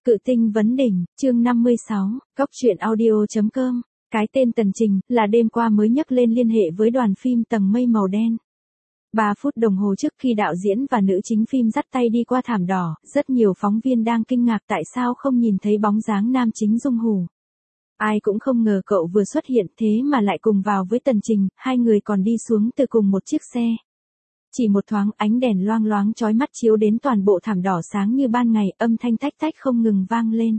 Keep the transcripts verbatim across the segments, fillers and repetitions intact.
Cự tinh vấn đỉnh, chương năm mươi sáu, Cóc truyện audio.com. Cái tên Tần Trình, là đêm qua mới nhấc lên liên hệ với đoàn phim Tầng Mây Màu Đen. Ba phút đồng hồ trước khi đạo diễn và nữ chính phim dắt tay đi qua thảm đỏ, rất nhiều phóng viên đang kinh ngạc tại sao không nhìn thấy bóng dáng nam chính Dung Hủ. Ai cũng không ngờ cậu vừa xuất hiện thế mà lại cùng vào với Tần Trình, hai người còn đi xuống từ cùng một chiếc xe. Chỉ một thoáng ánh đèn loang loáng chói mắt chiếu đến toàn bộ thảm đỏ sáng như ban ngày, âm thanh tách tách không ngừng vang lên.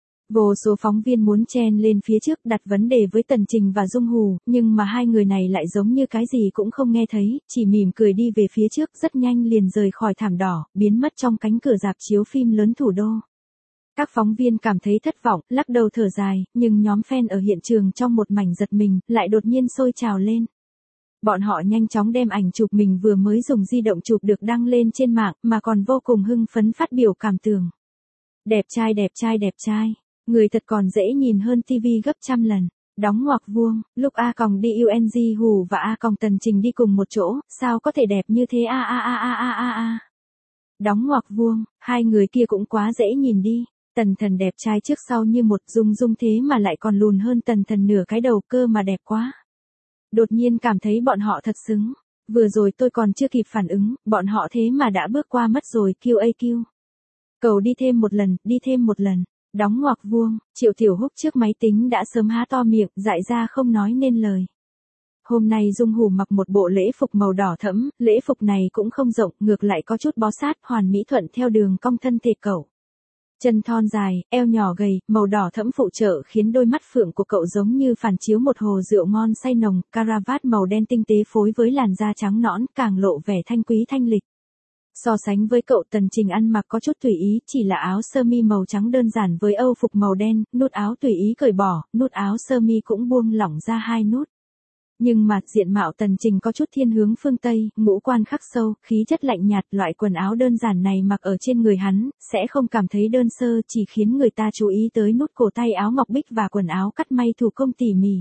Vô số phóng viên muốn chen lên phía trước đặt vấn đề với Tần Trình và Dung Hủ, nhưng mà hai người này lại giống như cái gì cũng không nghe thấy, chỉ mỉm cười đi về phía trước rất nhanh liền rời khỏi thảm đỏ, biến mất trong cánh cửa rạp chiếu phim lớn thủ đô. Các phóng viên cảm thấy thất vọng, lắc đầu thở dài, nhưng nhóm fan ở hiện trường trong một mảnh giật mình, lại đột nhiên sôi trào lên. Bọn họ nhanh chóng đem ảnh chụp mình vừa mới dùng di động chụp được đăng lên trên mạng, mà còn vô cùng hưng phấn phát biểu cảm tưởng. Đẹp trai đẹp trai đẹp trai, người thật còn dễ nhìn hơn ti vi gấp trăm lần. Đóng ngoặc vuông, lúc A còng đi u en giê Hủ và A còng Tần Trình đi cùng một chỗ, sao có thể đẹp như thế a a a a a a a. Đóng ngoặc vuông, hai người kia cũng quá dễ nhìn đi. Tần Thần đẹp trai trước sau như một, Dung Dung thế mà lại còn lùn hơn Tần Thần nửa cái đầu, cơ mà đẹp quá. Đột nhiên cảm thấy bọn họ thật xứng. Vừa rồi tôi còn chưa kịp phản ứng, bọn họ thế mà đã bước qua mất rồi. Q A Q. Cầu đi thêm một lần, đi thêm một lần. Đóng ngoặc vuông, Triệu Tiểu Húc trước máy tính đã sớm há to miệng, dại ra không nói nên lời. Hôm nay Dung Hủ mặc một bộ lễ phục màu đỏ thẫm, lễ phục này cũng không rộng, ngược lại có chút bó sát, hoàn mỹ thuận theo đường cong thân thể cậu. Chân thon dài, eo nhỏ gầy, màu đỏ thẫm phụ trợ khiến đôi mắt phượng của cậu giống như phản chiếu một hồ rượu ngon say nồng, caravat màu đen tinh tế phối với làn da trắng nõn, càng lộ vẻ thanh quý thanh lịch. So sánh với cậu, Tần Trình ăn mặc có chút tùy ý, chỉ là áo sơ mi màu trắng đơn giản với âu phục màu đen, nút áo tùy ý cởi bỏ, nút áo sơ mi cũng buông lỏng ra hai nút. Nhưng mà diện mạo Tần Trình có chút thiên hướng phương Tây, ngũ quan khắc sâu, khí chất lạnh nhạt, loại quần áo đơn giản này mặc ở trên người hắn, sẽ không cảm thấy đơn sơ, chỉ khiến người ta chú ý tới nút cổ tay áo ngọc bích và quần áo cắt may thủ công tỉ mỉ.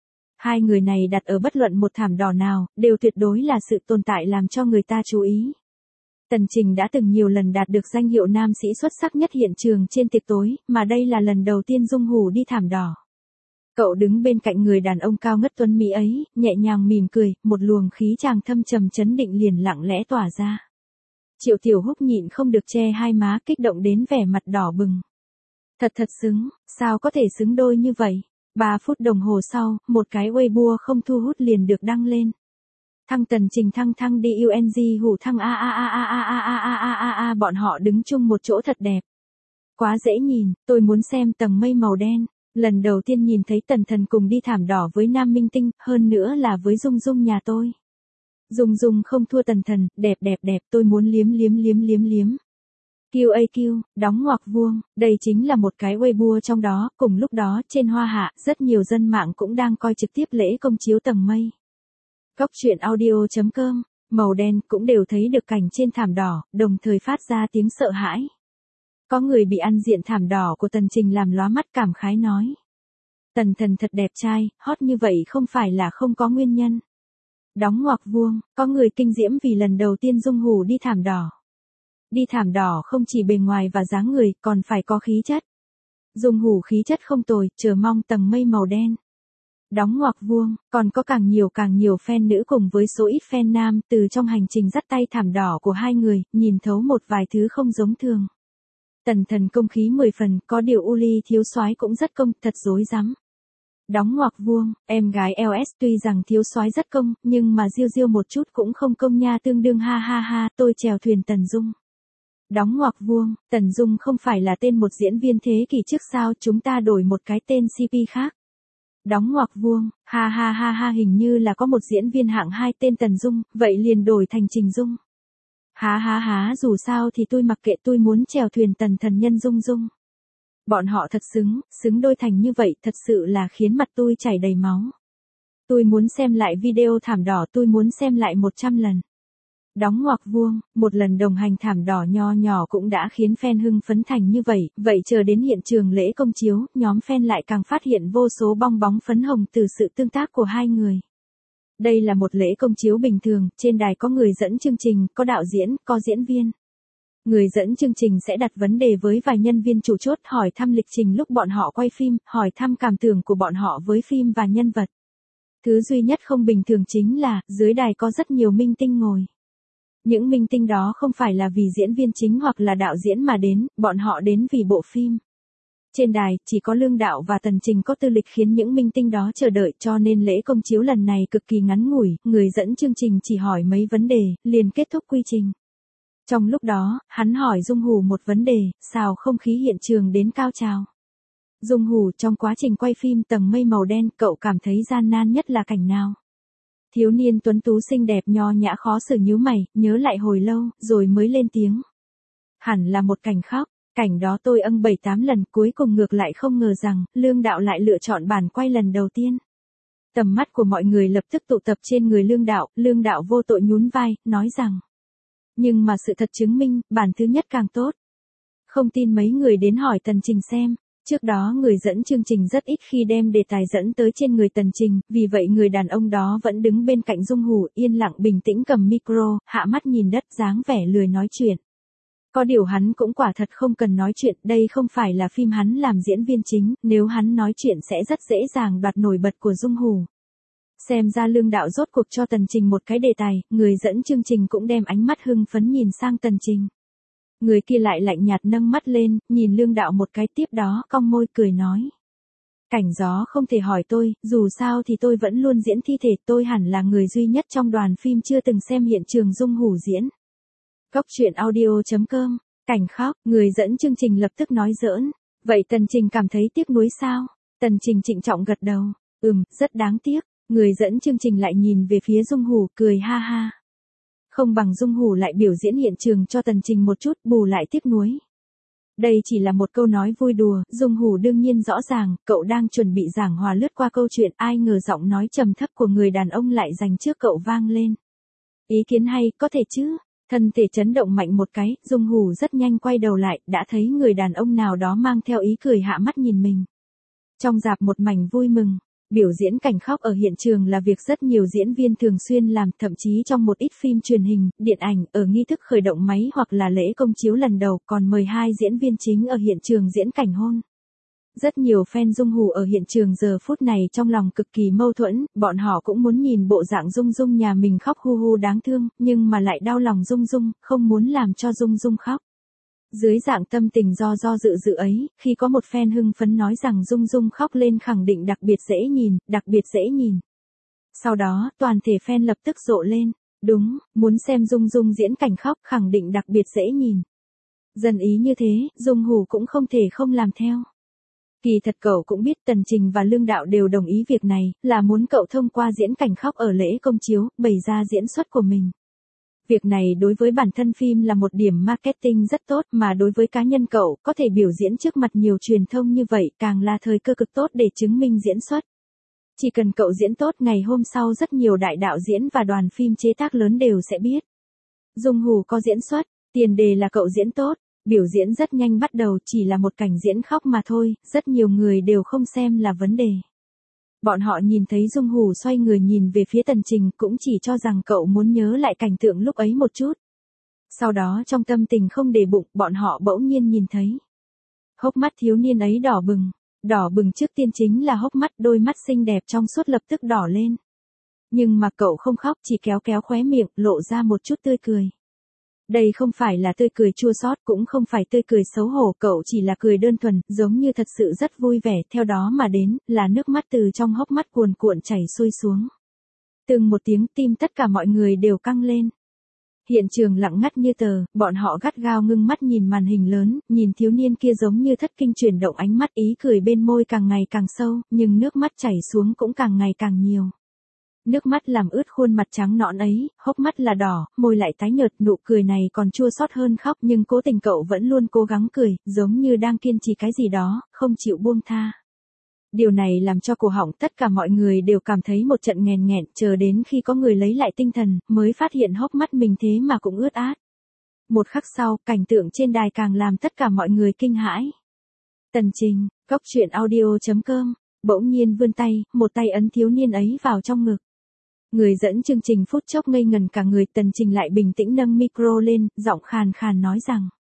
Hai người này đặt ở bất luận một thảm đỏ nào, đều tuyệt đối là sự tồn tại làm cho người ta chú ý. Tần Trình đã từng nhiều lần đạt được danh hiệu nam sĩ xuất sắc nhất hiện trường trên tiệc tối, mà đây là lần đầu tiên Dung Hủ đi thảm đỏ. Cậu đứng bên cạnh người đàn ông cao ngất tuấn mỹ ấy, nhẹ nhàng mỉm cười, một luồng khí chàng thâm trầm chấn định liền lặng lẽ tỏa ra. Triệu Tiểu Húc nhịn không được che hai má, kích động đến vẻ mặt đỏ bừng. Thật thật xứng, sao có thể xứng đôi như vậy? Ba phút đồng hồ sau, một cái Weibo không thu hút liền được đăng lên. Thăng Tần Trình thăng thăng đi u en giê Hủ thăng a a a a a a a a a a, bọn họ đứng chung một chỗ thật đẹp. Quá dễ nhìn, tôi muốn xem Tầng Mây Màu Đen. Lần đầu tiên nhìn thấy Tần Thần cùng đi thảm đỏ với nam minh tinh, hơn nữa là với Dung Dung nhà tôi. Dung Dung không thua Tần Thần, đẹp đẹp đẹp, tôi muốn liếm liếm liếm liếm liếm. Q A Q, đóng ngoặc vuông, đây chính là một cái Weibo trong đó, cùng lúc đó, trên Hoa Hạ, rất nhiều dân mạng cũng đang coi trực tiếp lễ công chiếu Tầng Mây. Cóc truyện audio.com, màu đen cũng đều thấy được cảnh trên thảm đỏ, đồng thời phát ra tiếng sợ hãi. Có người bị ăn diện thảm đỏ của Tần Trình làm lóa mắt cảm khái nói. Tần Thần thật đẹp trai, hot như vậy không phải là không có nguyên nhân. Đóng ngoặc vuông, có người kinh diễm vì lần đầu tiên Dung Hủ đi thảm đỏ. Đi thảm đỏ không chỉ bề ngoài và dáng người, còn phải có khí chất. Dung Hủ khí chất không tồi, chờ mong Tầng Mây Màu Đen. Đóng ngoặc vuông, còn có càng nhiều càng nhiều fan nữ cùng với số ít fan nam, từ trong hành trình dắt tay thảm đỏ của hai người, nhìn thấu một vài thứ không giống thường. Tần Thần công khí mười phần, có điều Uli thiếu soái cũng rất công, thật rối rắm. Đóng ngoặc vuông, em gái lờ ét tuy rằng thiếu soái rất công, nhưng mà diêu diêu một chút cũng không công nha, tương đương ha ha ha, tôi chèo thuyền Tần Dung. Đóng ngoặc vuông, Tần Dung không phải là tên một diễn viên thế kỷ trước sao, chúng ta đổi một cái tên xê pê khác. Đóng ngoặc vuông, ha ha ha ha, hình như là có một diễn viên hạng hai tên Tần Dung, vậy liền đổi thành Trình Dung. Há há há, dù sao thì tôi mặc kệ, tôi muốn chèo thuyền Tần Thần nhân Dung Dung. Bọn họ thật xứng, xứng đôi thành như vậy, thật sự là khiến mặt tôi chảy đầy máu. Tôi muốn xem lại video thảm đỏ, tôi muốn xem lại một trăm lần. Đóng ngoặc vuông, một lần đồng hành thảm đỏ nho nhỏ cũng đã khiến fan hưng phấn thành như vậy, vậy chờ đến hiện trường lễ công chiếu, nhóm fan lại càng phát hiện vô số bong bóng phấn hồng từ sự tương tác của hai người. Đây là một lễ công chiếu bình thường, trên đài có người dẫn chương trình, có đạo diễn, có diễn viên. Người dẫn chương trình sẽ đặt vấn đề với vài nhân viên chủ chốt, hỏi thăm lịch trình lúc bọn họ quay phim, hỏi thăm cảm tưởng của bọn họ với phim và nhân vật. Thứ duy nhất không bình thường chính là, dưới đài có rất nhiều minh tinh ngồi. Những minh tinh đó không phải là vì diễn viên chính hoặc là đạo diễn mà đến, bọn họ đến vì bộ phim. Trên đài, chỉ có Lương Đạo và Tần Trình có tư lịch khiến những minh tinh đó chờ đợi, cho nên lễ công chiếu lần này cực kỳ ngắn ngủi, người dẫn chương trình chỉ hỏi mấy vấn đề, liền kết thúc quy trình. Trong lúc đó, hắn hỏi Dung Hủ một vấn đề, sao không khí hiện trường đến cao trào. Dung Hủ, trong quá trình quay phim Tầng Mây Màu Đen, cậu cảm thấy gian nan nhất là cảnh nào? Thiếu niên tuấn tú xinh đẹp nho nhã khó xử nhíu mày, nhớ lại hồi lâu, rồi mới lên tiếng. Hẳn là một cảnh khóc, cảnh đó tôi âng bảy tám lần, cuối cùng ngược lại không ngờ rằng, Lương Đạo lại lựa chọn bản quay lần đầu tiên. Tầm mắt của mọi người lập tức tụ tập trên người Lương Đạo, Lương Đạo vô tội nhún vai, nói rằng. Nhưng mà sự thật chứng minh, bản thứ nhất càng tốt. Không tin mấy người đến hỏi Tần Trình xem. Trước đó người dẫn chương trình rất ít khi đem đề tài dẫn tới trên người Tần Trình, vì vậy người đàn ông đó vẫn đứng bên cạnh Dung Hủ, yên lặng bình tĩnh cầm micro, hạ mắt nhìn đất, dáng vẻ lười nói chuyện. Có điều hắn cũng quả thật không cần nói chuyện, đây không phải là phim hắn làm diễn viên chính, nếu hắn nói chuyện sẽ rất dễ dàng đoạt nổi bật của Dung Hủ. Xem ra Lương Đạo rốt cuộc cho Tần Trình một cái đề tài, người dẫn chương trình cũng đem ánh mắt hưng phấn nhìn sang Tần Trình. Người kia lại lạnh nhạt nâng mắt lên, nhìn Lương Đạo một cái, tiếp đó cong môi cười nói. Cảnh gió không thể hỏi tôi, dù sao thì tôi vẫn luôn diễn thi thể, tôi hẳn là người duy nhất trong đoàn phim chưa từng xem hiện trường Dung Hủ diễn. Góc truyện audio chấm com, cảnh khóc, người dẫn chương trình lập tức nói giỡn. Vậy Tần Trình cảm thấy tiếc nuối sao? Tần Trình trịnh trọng gật đầu. Ừm, rất đáng tiếc. Người dẫn chương trình lại nhìn về phía Dung Hủ, cười ha ha. Không bằng Dung Hủ lại biểu diễn hiện trường cho Tần Trình một chút, bù lại tiếc nuối. Đây chỉ là một câu nói vui đùa, Dung Hủ đương nhiên rõ ràng, cậu đang chuẩn bị giảng hòa lướt qua câu chuyện, ai ngờ giọng nói trầm thấp của người đàn ông lại dành trước cậu vang lên. Ý kiến hay, có thể chứ? Thân thể chấn động mạnh một cái, Dung Hủ rất nhanh quay đầu lại, đã thấy người đàn ông nào đó mang theo ý cười hạ mắt nhìn mình. Trong rạp một mảnh vui mừng. Biểu diễn cảnh khóc ở hiện trường là việc rất nhiều diễn viên thường xuyên làm, thậm chí trong một ít phim truyền hình, điện ảnh, ở nghi thức khởi động máy hoặc là lễ công chiếu lần đầu còn mời hai diễn viên chính ở hiện trường diễn cảnh hôn. Rất nhiều fan Dung Hủ ở hiện trường giờ phút này trong lòng cực kỳ mâu thuẫn, bọn họ cũng muốn nhìn bộ dạng Dung Dung nhà mình khóc hu hu đáng thương, nhưng mà lại đau lòng Dung Dung, không muốn làm cho Dung Dung khóc. Dưới dạng tâm tình do do dự dự ấy, khi có một fan hưng phấn nói rằng Dung Dung khóc lên khẳng định đặc biệt dễ nhìn, đặc biệt dễ nhìn. Sau đó, toàn thể fan lập tức rộ lên. Đúng, muốn xem Dung Dung diễn cảnh khóc khẳng định đặc biệt dễ nhìn. Dần ý như thế, Dung Hủ cũng không thể không làm theo. Kỳ thật cậu cũng biết Tần Trình và Lương Đạo đều đồng ý việc này, là muốn cậu thông qua diễn cảnh khóc ở lễ công chiếu, bày ra diễn xuất của mình. Việc này đối với bản thân phim là một điểm marketing rất tốt, mà đối với cá nhân cậu, có thể biểu diễn trước mặt nhiều truyền thông như vậy, càng là thời cơ cực tốt để chứng minh diễn xuất. Chỉ cần cậu diễn tốt, ngày hôm sau rất nhiều đại đạo diễn và đoàn phim chế tác lớn đều sẽ biết. Dung Hủ có diễn xuất, tiền đề là cậu diễn tốt, biểu diễn rất nhanh bắt đầu, chỉ là một cảnh diễn khóc mà thôi, rất nhiều người đều không xem là vấn đề. Bọn họ nhìn thấy Dung Hủ xoay người nhìn về phía Tần Trình, cũng chỉ cho rằng cậu muốn nhớ lại cảnh tượng lúc ấy một chút. Sau đó trong tâm tình không để bụng, bọn họ bỗng nhiên nhìn thấy. Hốc mắt thiếu niên ấy đỏ bừng. Đỏ bừng trước tiên chính là hốc mắt, đôi mắt xinh đẹp trong suốt lập tức đỏ lên. Nhưng mà cậu không khóc, chỉ kéo kéo khóe miệng, lộ ra một chút tươi cười. Đây không phải là tươi cười chua xót, cũng không phải tươi cười xấu hổ, cậu chỉ là cười đơn thuần, giống như thật sự rất vui vẻ, theo đó mà đến, là nước mắt từ trong hốc mắt cuồn cuộn chảy xuôi xuống. Từng một tiếng tim tất cả mọi người đều căng lên. Hiện trường lặng ngắt như tờ, bọn họ gắt gao ngưng mắt nhìn màn hình lớn, nhìn thiếu niên kia giống như thất kinh chuyển động ánh mắt, ý cười bên môi càng ngày càng sâu, nhưng nước mắt chảy xuống cũng càng ngày càng nhiều. Nước mắt làm ướt khuôn mặt trắng nõn ấy, hốc mắt là đỏ, môi lại tái nhợt, nụ cười này còn chua xót hơn khóc, nhưng cố tình cậu vẫn luôn cố gắng cười, giống như đang kiên trì cái gì đó, không chịu buông tha. Điều này làm cho cổ họng tất cả mọi người đều cảm thấy một trận nghẹn nghẹn, chờ đến khi có người lấy lại tinh thần, mới phát hiện hốc mắt mình thế mà cũng ướt át. Một khắc sau, cảnh tượng trên đài càng làm tất cả mọi người kinh hãi. Tần Trình, góc truyện audio chấm com, bỗng nhiên vươn tay, một tay ấn thiếu niên ấy vào trong ngực. Người dẫn chương trình phút chốc ngây ngần cả người, Tần Trình lại bình tĩnh nâng micro lên, giọng khàn khàn nói rằng.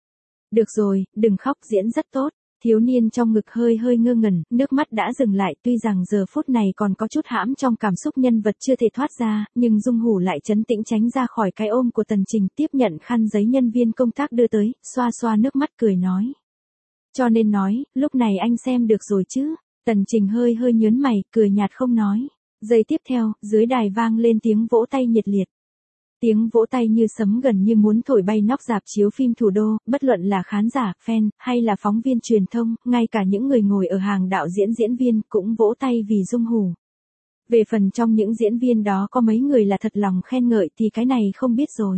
Được rồi, đừng khóc, diễn rất tốt. Thiếu niên trong ngực hơi hơi ngơ ngẩn, nước mắt đã dừng lại, tuy rằng giờ phút này còn có chút hãm trong cảm xúc nhân vật chưa thể thoát ra, nhưng Dung Hủ lại trấn tĩnh tránh ra khỏi cái ôm của Tần Trình, tiếp nhận khăn giấy nhân viên công tác đưa tới, xoa xoa nước mắt cười nói. Cho nên nói, lúc này anh xem được rồi chứ? Tần Trình hơi hơi nhớn mày, cười nhạt không nói. Giây tiếp theo, dưới đài vang lên tiếng vỗ tay nhiệt liệt. Tiếng vỗ tay như sấm gần như muốn thổi bay nóc rạp chiếu phim thủ đô, bất luận là khán giả, fan, hay là phóng viên truyền thông, ngay cả những người ngồi ở hàng đạo diễn diễn viên cũng vỗ tay vì Dung Hủ. Về phần trong những diễn viên đó có mấy người là thật lòng khen ngợi thì cái này không biết rồi.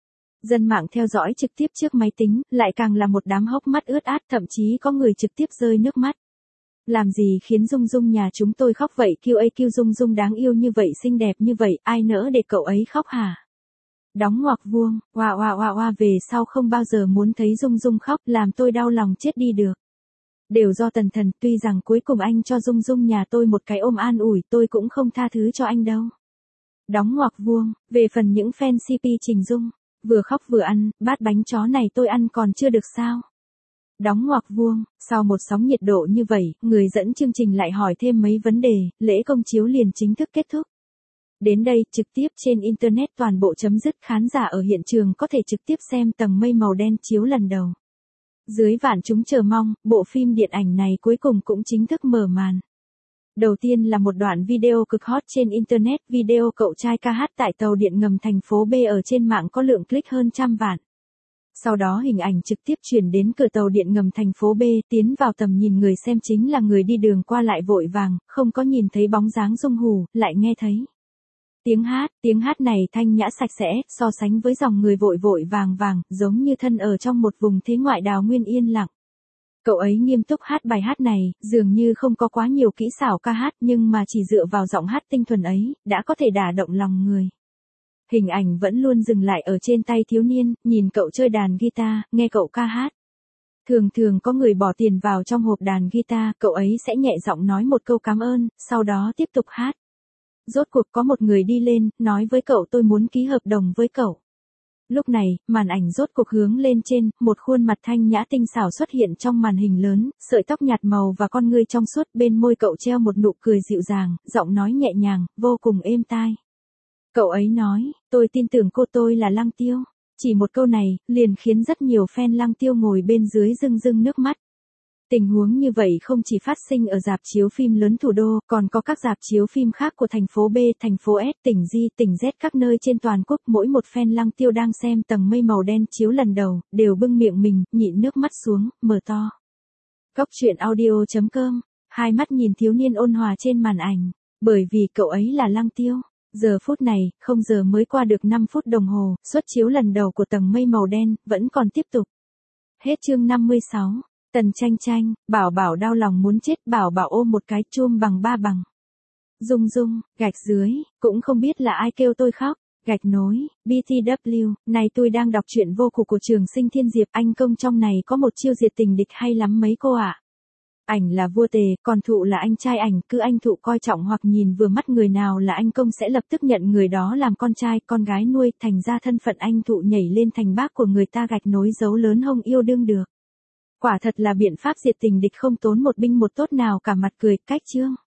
Dân mạng theo dõi trực tiếp trước máy tính, lại càng là một đám hốc mắt ướt át, thậm chí có người trực tiếp rơi nước mắt. Làm gì khiến Dung Dung nhà chúng tôi khóc vậy, kêu ấy kêu Dung Dung đáng yêu như vậy, xinh đẹp như vậy, ai nỡ để cậu ấy khóc hả? Đóng ngoặc vuông, oa oa oa oa, về sau không bao giờ muốn thấy Dung Dung khóc, làm tôi đau lòng chết đi được. Đều do Tần Thần, tuy rằng cuối cùng anh cho Dung Dung nhà tôi một cái ôm an ủi, tôi cũng không tha thứ cho anh đâu. Đóng ngoặc vuông, về phần những fan xê pê Trình Dung, vừa khóc vừa ăn, bát bánh chó này tôi ăn còn chưa được sao? Đóng ngoặc vuông, sau một sóng nhiệt độ như vậy, người dẫn chương trình lại hỏi thêm mấy vấn đề, lễ công chiếu liền chính thức kết thúc. Đến đây, trực tiếp trên Internet toàn bộ chấm dứt, khán giả ở hiện trường có thể trực tiếp xem Tầng Mây Màu Đen chiếu lần đầu. Dưới vạn chúng chờ mong, bộ phim điện ảnh này cuối cùng cũng chính thức mở màn. Đầu tiên là một đoạn video cực hot trên Internet, video cậu trai ca hát tại tàu điện ngầm thành phố B ở trên mạng có lượng click hơn trăm vạn. Sau đó hình ảnh trực tiếp chuyển đến cửa tàu điện ngầm thành phố B, tiến vào tầm nhìn người xem chính là người đi đường qua lại vội vàng, không có nhìn thấy bóng dáng Dung Hủ, lại nghe thấy tiếng hát, tiếng hát này thanh nhã sạch sẽ, so sánh với dòng người vội vội vàng vàng, giống như thân ở trong một vùng thế ngoại đào nguyên yên lặng. Cậu ấy nghiêm túc hát bài hát này, dường như không có quá nhiều kỹ xảo ca hát nhưng mà chỉ dựa vào giọng hát tinh thuần ấy, đã có thể đả động lòng người. Hình ảnh vẫn luôn dừng lại ở trên tay thiếu niên, nhìn cậu chơi đàn guitar, nghe cậu ca hát. Thường thường có người bỏ tiền vào trong hộp đàn guitar, cậu ấy sẽ nhẹ giọng nói một câu cảm ơn, sau đó tiếp tục hát. Rốt cuộc có một người đi lên, nói với cậu tôi muốn ký hợp đồng với cậu. Lúc này, màn ảnh rốt cuộc hướng lên trên, một khuôn mặt thanh nhã tinh xảo xuất hiện trong màn hình lớn, sợi tóc nhạt màu và con ngươi trong suốt, bên môi cậu treo một nụ cười dịu dàng, giọng nói nhẹ nhàng, vô cùng êm tai. Cậu ấy nói, tôi tin tưởng cô, tôi là Lăng Tiêu. Chỉ một câu này, liền khiến rất nhiều fan Lăng Tiêu ngồi bên dưới rưng rưng nước mắt. Tình huống như vậy không chỉ phát sinh ở rạp chiếu phim lớn thủ đô, còn có các rạp chiếu phim khác của thành phố B, thành phố S, tỉnh G, tỉnh Z, các nơi trên toàn quốc. Mỗi một fan Lăng Tiêu đang xem Tầng Mây Màu Đen chiếu lần đầu, đều bưng miệng mình, nhịn nước mắt xuống, mở to. Góc truyện audio chấm com, hai mắt nhìn thiếu niên ôn hòa trên màn ảnh, bởi vì cậu ấy là Lăng Tiêu. Giờ phút này, không giờ mới qua được năm phút đồng hồ, suất chiếu lần đầu của Tầng Mây Màu Đen, vẫn còn tiếp tục. Hết chương năm mươi sáu. Tần Tranh Tranh, Bảo Bảo đau lòng muốn chết, Bảo Bảo ôm một cái chum bằng ba bằng. Dung Dung, gạch dưới, cũng không biết là ai kêu tôi khóc, gạch nối, bê tê vê, này tôi đang đọc truyện vô khổ của Trường Sinh Thiên Diệp, anh công trong này có một chiêu diệt tình địch hay lắm mấy cô ạ. À? Ảnh là vua tề, còn thụ là anh trai ảnh, cứ anh thụ coi trọng hoặc nhìn vừa mắt người nào là anh công sẽ lập tức nhận người đó làm con trai, con gái nuôi, thành ra thân phận anh thụ nhảy lên thành bác của người ta, gạch nối dấu lớn hông yêu đương được. Quả thật là biện pháp diệt tình địch không tốn một binh một tốt nào cả, mặt cười, cách chương.